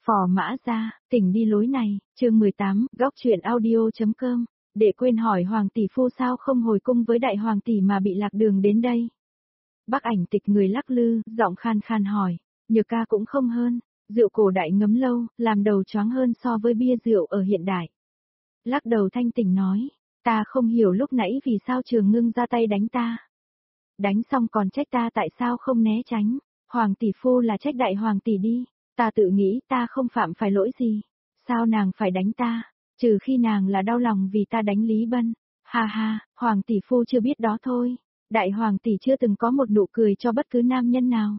Phò Mã Gia, tỉnh đi lối này, chương 18, góc truyện audio.com, để quên hỏi Hoàng tỷ phu sao không hồi cung với đại hoàng tỷ mà bị lạc đường đến đây. Bắc Ảnh Tịch người lắc lư, giọng khan khan hỏi, Nhược ca cũng không hơn, rượu cổ đại ngấm lâu, làm đầu choáng hơn so với bia rượu ở hiện đại. Lắc đầu thanh tỉnh nói, ta không hiểu lúc nãy vì sao Trường Ngưng ra tay đánh ta. Đánh xong còn trách ta tại sao không né tránh, Hoàng tỷ phu là trách đại hoàng tỷ đi. Ta tự nghĩ ta không phạm phải lỗi gì, sao nàng phải đánh ta, trừ khi nàng là đau lòng vì ta đánh Lý Bân. Ha ha, Hoàng tỷ phu chưa biết đó thôi, đại hoàng tỷ chưa từng có một nụ cười cho bất cứ nam nhân nào.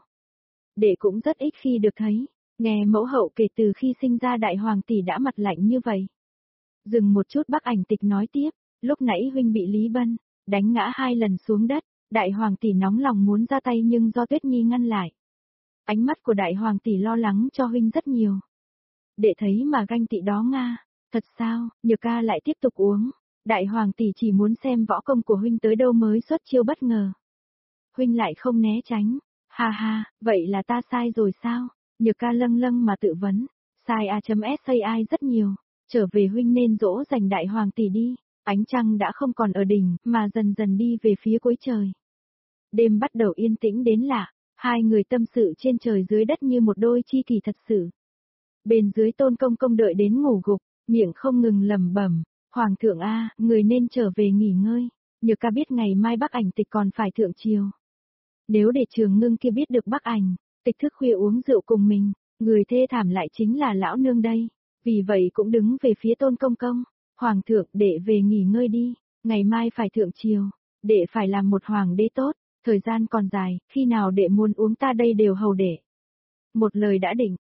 Đệ cũng rất ít khi được thấy, nghe mẫu hậu kể từ khi sinh ra đại hoàng tỷ đã mặt lạnh như vậy. Dừng một chút Bắc Ảnh Tịch nói tiếp, lúc nãy huynh bị Lý Bân đánh ngã 2 lần xuống đất, đại hoàng tỷ nóng lòng muốn ra tay nhưng do Tuyết Nhi ngăn lại. Ánh mắt của đại hoàng tỷ lo lắng cho huynh rất nhiều. Để thấy mà ganh tị đó Nga, thật sao, Nhược ca lại tiếp tục uống. Đại hoàng tỷ chỉ muốn xem võ công của huynh tới đâu mới xuất chiêu bất ngờ. Huynh lại không né tránh, ha ha, vậy là ta sai rồi sao? Nhược ca lâng lâng mà tự vấn, sai a.sai rất nhiều, trở về huynh nên dỗ dành đại hoàng tỷ đi. Ánh trăng đã không còn ở đỉnh, mà dần dần đi về phía cuối trời. Đêm bắt đầu yên tĩnh đến lạ. Hai người tâm sự trên trời dưới đất như một đôi chi kỷ thật sự. Bên dưới Tôn Công Công đợi đến ngủ gục, miệng không ngừng lẩm bẩm, Hoàng thượng a, người nên trở về nghỉ ngơi. Nhược ca biết ngày mai Bắc Ảnh Tịch còn phải thượng triều. Nếu để Trường Ngưng kia biết được Bắc Ảnh Tịch thức khuya uống rượu cùng mình, người thê thảm lại chính là lão nương đây. Vì vậy cũng đứng về phía Tôn Công Công, Hoàng thượng đệ về nghỉ ngơi đi, ngày mai phải thượng triều, đệ phải làm một hoàng đế tốt. Thời gian còn dài, khi nào đệ muốn uống ta đây đều hầu đệ. Một lời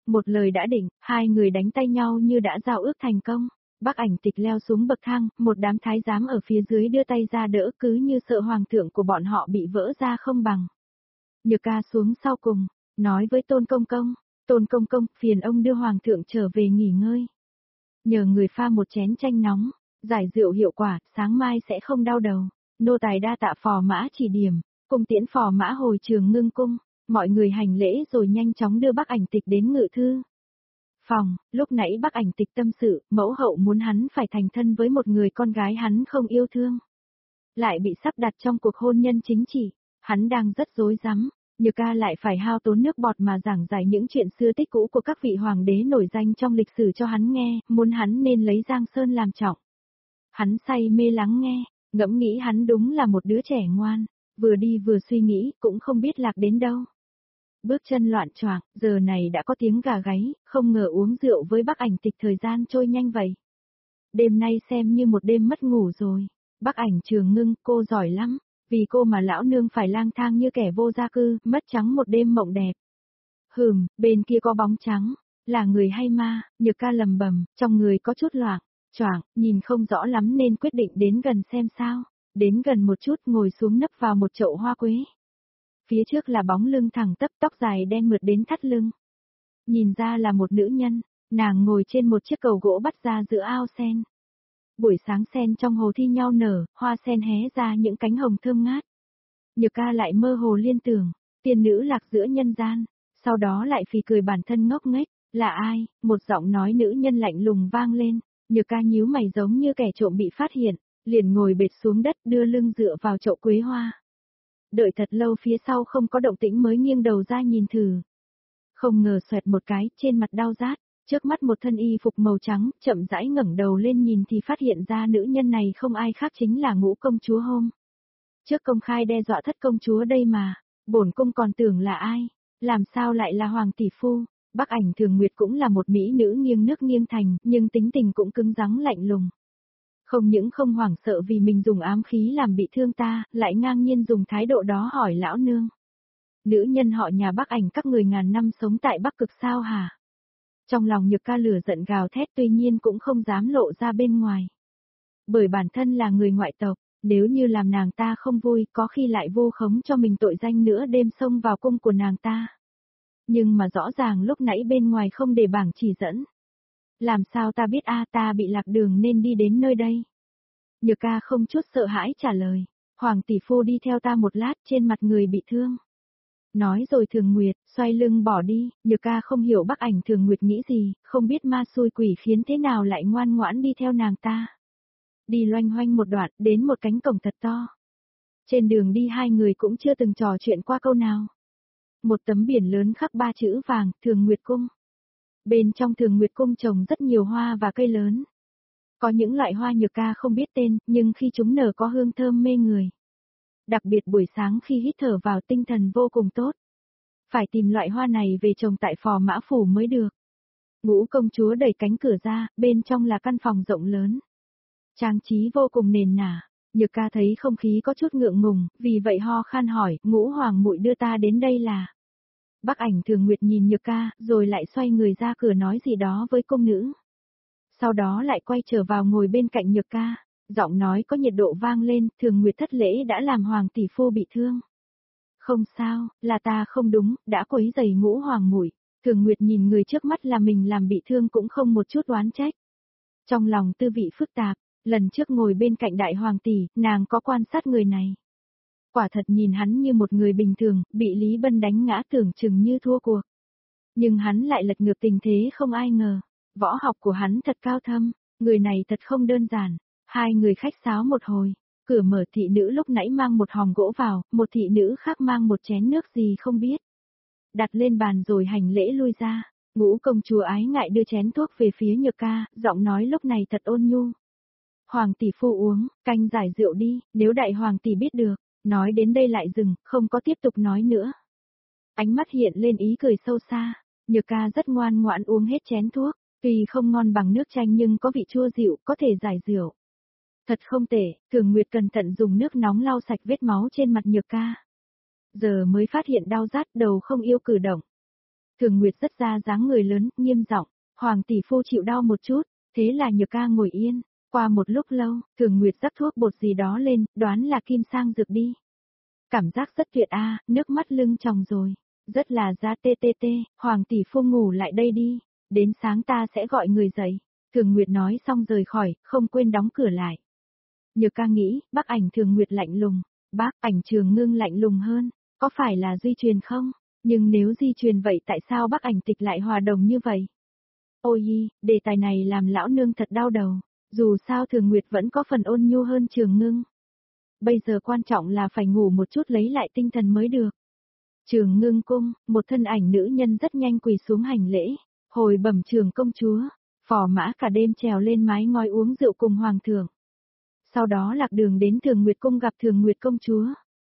đã định, hai người đánh tay nhau như đã giao ước thành công. Bắc Ảnh Tịch leo xuống bậc thang, một đám thái giám ở phía dưới đưa tay ra đỡ cứ như sợ hoàng thượng của bọn họ bị vỡ ra không bằng. Nhược ca xuống sau cùng, nói với Tôn Công Công, phiền ông đưa hoàng thượng trở về nghỉ ngơi. Nhờ người pha một chén chanh nóng, giải rượu hiệu quả, sáng mai sẽ không đau đầu. Nô tài đa tạ Phò Mã chỉ điểm. Cung tiễn Phò Mã hồi Trường Ngưng cung, mọi người hành lễ rồi nhanh chóng đưa Bắc Ảnh Tịch đến ngự thư. Phòng, lúc nãy Bắc Ảnh Tịch tâm sự, mẫu hậu muốn hắn phải thành thân với một người con gái hắn không yêu thương. Lại bị sắp đặt trong cuộc hôn nhân chính trị, hắn đang rất rối rắm. Nhược ca lại phải hao tốn nước bọt mà giảng giải những chuyện xưa tích cũ của các vị hoàng đế nổi danh trong lịch sử cho hắn nghe, muốn hắn nên lấy Giang Sơn làm trọng. Hắn say mê lắng nghe, ngẫm nghĩ hắn đúng là một đứa trẻ ngoan. Vừa đi vừa suy nghĩ, cũng không biết lạc đến đâu. Bước chân loạn choạng, giờ này đã có tiếng gà gáy, không ngờ uống rượu với Bắc Ảnh Tịch thời gian trôi nhanh vậy. Đêm nay xem như một đêm mất ngủ rồi. Bắc Ảnh Trường Ngưng, cô giỏi lắm, vì cô mà lão nương phải lang thang như kẻ vô gia cư, mất trắng một đêm mộng đẹp. Bên kia có bóng trắng, là người hay ma? Nhược ca lầm bầm, trong người có chút loạn, choạng, nhìn không rõ lắm nên quyết định đến gần xem sao. Đến gần một chút ngồi xuống nấp vào một chậu hoa quế. Phía trước là bóng lưng thẳng tắp tóc dài đen mượt đến thắt lưng. Nhìn ra là một nữ nhân, nàng ngồi trên một chiếc cầu gỗ bắt ra giữa ao sen. Buổi sáng sen trong hồ thi nhau nở, hoa sen hé ra những cánh hồng thơm ngát. Nhược ca lại mơ hồ liên tưởng, tiên nữ lạc giữa nhân gian, sau đó lại phì cười bản thân ngốc nghếch, là ai? Một giọng nói nữ nhân lạnh lùng vang lên, Nhược ca nhíu mày giống như kẻ trộm bị phát hiện. Liền ngồi bệt xuống đất đưa lưng dựa vào chậu quế hoa. Đợi thật lâu phía sau không có động tĩnh mới nghiêng đầu ra nhìn thử. Không ngờ xoẹt một cái, trên mặt đau rát, trước mắt một thân y phục màu trắng, chậm rãi ngẩng đầu lên nhìn thì phát hiện ra nữ nhân này không ai khác chính là Ngũ công chúa Hôm. Trước công khai đe dọa thất công chúa đây mà, bổn cung còn tưởng là ai, làm sao lại là Hoàng tỷ phu. Bắc Ảnh Thường Nguyệt cũng là một mỹ nữ nghiêng nước nghiêng thành, nhưng tính tình cũng cứng rắn lạnh lùng. Không những không hoảng sợ vì mình dùng ám khí làm bị thương ta, lại ngang nhiên dùng thái độ đó hỏi lão nương. Nữ nhân họ nhà Bắc Ảnh các người ngàn năm sống tại Bắc Cực sao hả? Trong lòng Nhược ca lửa giận gào thét tuy nhiên cũng không dám lộ ra bên ngoài. Bởi bản thân là người ngoại tộc, nếu như làm nàng ta không vui có khi lại vu khống cho mình tội danh nữa đêm xông vào cung của nàng ta. Nhưng mà rõ ràng lúc nãy bên ngoài không để bảng chỉ dẫn. Làm sao ta biết ta bị lạc đường nên đi đến nơi đây. Nhược ca không chút sợ hãi trả lời, Hoàng tỷ phu đi theo ta một lát trên mặt người bị thương. Nói rồi Thường Nguyệt, xoay lưng bỏ đi, Nhược Ca không hiểu Bắc Ảnh Thường Nguyệt nghĩ gì, không biết ma xui quỷ khiến thế nào lại ngoan ngoãn đi theo nàng ta. Đi loanh hoanh một đoạn, đến một cánh cổng thật to. Trên đường đi hai người cũng chưa từng trò chuyện qua câu nào. Một tấm biển lớn khắc ba chữ vàng, Thường Nguyệt Cung. Bên trong Thường Nguyệt Cung trồng rất nhiều hoa và cây lớn. Có những loại hoa Nhược Ca không biết tên, nhưng khi chúng nở có hương thơm mê người. Đặc biệt buổi sáng khi hít thở vào tinh thần vô cùng tốt. Phải tìm loại hoa này về trồng tại Phò Mã Phủ mới được. Ngũ công chúa đẩy cánh cửa ra, bên trong là căn phòng rộng lớn. Trang trí vô cùng nền nả. Nhược Ca thấy không khí có chút ngượng ngùng, vì vậy ho khan hỏi, Ngũ hoàng muội đưa ta đến đây là. Bắc Ảnh Thường Nguyệt nhìn Nhược Ca, rồi lại xoay người ra cửa nói gì đó với công nữ. Sau đó lại quay trở vào ngồi bên cạnh Nhược Ca, giọng nói có nhiệt độ vang lên, Thường Nguyệt thất lễ đã làm hoàng tỷ phu bị thương. Không sao, là ta không đúng, đã quấy rầy Ngũ hoàng muội. Thường Nguyệt nhìn người trước mắt là mình làm bị thương cũng không một chút oán trách. Trong lòng tư vị phức tạp, lần trước ngồi bên cạnh đại hoàng tỷ, nàng có quan sát người này. Quả thật nhìn hắn như một người bình thường, bị Lý Bân đánh ngã tưởng chừng như thua cuộc. Nhưng hắn lại lật ngược tình thế không ai ngờ. Võ học của hắn thật cao thâm, người này thật không đơn giản. Hai người khách sáo một hồi, cửa mở thị nữ lúc nãy mang một hòm gỗ vào, một thị nữ khác mang một chén nước gì không biết. Đặt lên bàn rồi hành lễ lui ra, Ngũ công chúa ái ngại đưa chén thuốc về phía Nhược Ca, giọng nói lúc này thật ôn nhu. Hoàng tỷ phu uống, canh giải rượu đi, nếu đại hoàng tỷ biết được, nói đến đây lại dừng, không có tiếp tục nói nữa. Ánh mắt hiện lên ý cười sâu xa, Nhược Ca rất ngoan ngoãn uống hết chén thuốc, tuy không ngon bằng nước chanh nhưng có vị chua dịu, có thể giải rượu. Thật không tệ, Thường Nguyệt cẩn thận dùng nước nóng lau sạch vết máu trên mặt Nhược Ca. Giờ mới phát hiện đau rát, đầu không yêu cử động. Thường Nguyệt rất ra dáng người lớn, nghiêm giọng, Hoàng tỷ phu chịu đau một chút, thế là Nhược Ca ngồi yên. Qua một lúc lâu, Thường Nguyệt rắc thuốc bột gì đó lên, đoán là kim sang dược đi. Cảm giác rất tuyệt a, nước mắt lưng tròng rồi. Rất là ra tê tê tê, Hoàng tỷ phu ngủ lại đây đi, đến sáng ta sẽ gọi người dậy. Thường Nguyệt nói xong rời khỏi, không quên đóng cửa lại. Nhược Ca nghĩ, Bắc Ảnh Thường Nguyệt lạnh lùng, Bác Ảnh Trường Ngưng lạnh lùng hơn, có phải là di truyền không? Nhưng nếu di truyền vậy tại sao Bắc Ảnh Tịch lại hòa đồng như vậy? Ôi, đề tài này làm lão nương thật đau đầu, dù sao Thường Nguyệt vẫn có phần ôn nhu hơn Trường Ngưng. Bây giờ quan trọng là phải ngủ một chút lấy lại tinh thần mới được. Trường Ngưng cung, một thân ảnh nữ nhân rất nhanh quỳ xuống hành lễ, hồi bẩm Trường công chúa, Phò Mã cả đêm trèo lên mái ngói uống rượu cùng hoàng thượng. Sau đó lạc đường đến Thường Nguyệt cung gặp Thường Nguyệt công chúa.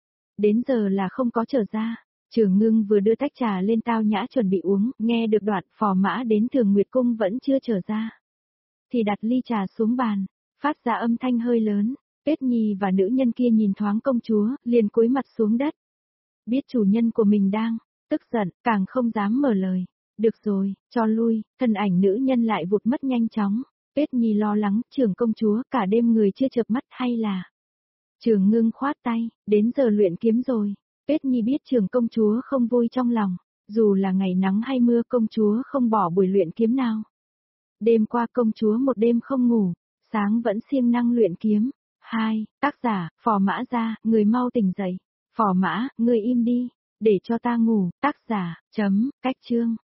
Đến giờ là không có trở ra, Trường Ngưng vừa đưa tách trà lên tao nhã chuẩn bị uống, nghe được đoạn Phò Mã đến Thường Nguyệt cung vẫn chưa trở ra. Thì đặt ly trà xuống bàn, phát ra âm thanh hơi lớn, Tuyết Nhi và nữ nhân kia nhìn thoáng công chúa, liền cúi mặt xuống đất. Biết chủ nhân của mình đang tức giận, càng không dám mở lời. Được rồi, cho lui, thân ảnh nữ nhân lại vụt mất nhanh chóng. Tuyết Nhi lo lắng, Trường công chúa cả đêm người chưa chợp mắt hay là. Trường Ngưng khoát tay, đến giờ luyện kiếm rồi. Tuyết Nhi biết Trường công chúa không vui trong lòng, dù là ngày nắng hay mưa công chúa không bỏ buổi luyện kiếm nào. Đêm qua công chúa một đêm không ngủ, sáng vẫn siêng năng luyện kiếm. 2. Tác giả, Phò Mã Gia, người mau tỉnh dậy. Phò Mã, người im đi, để cho ta ngủ, tác giả, cách chương.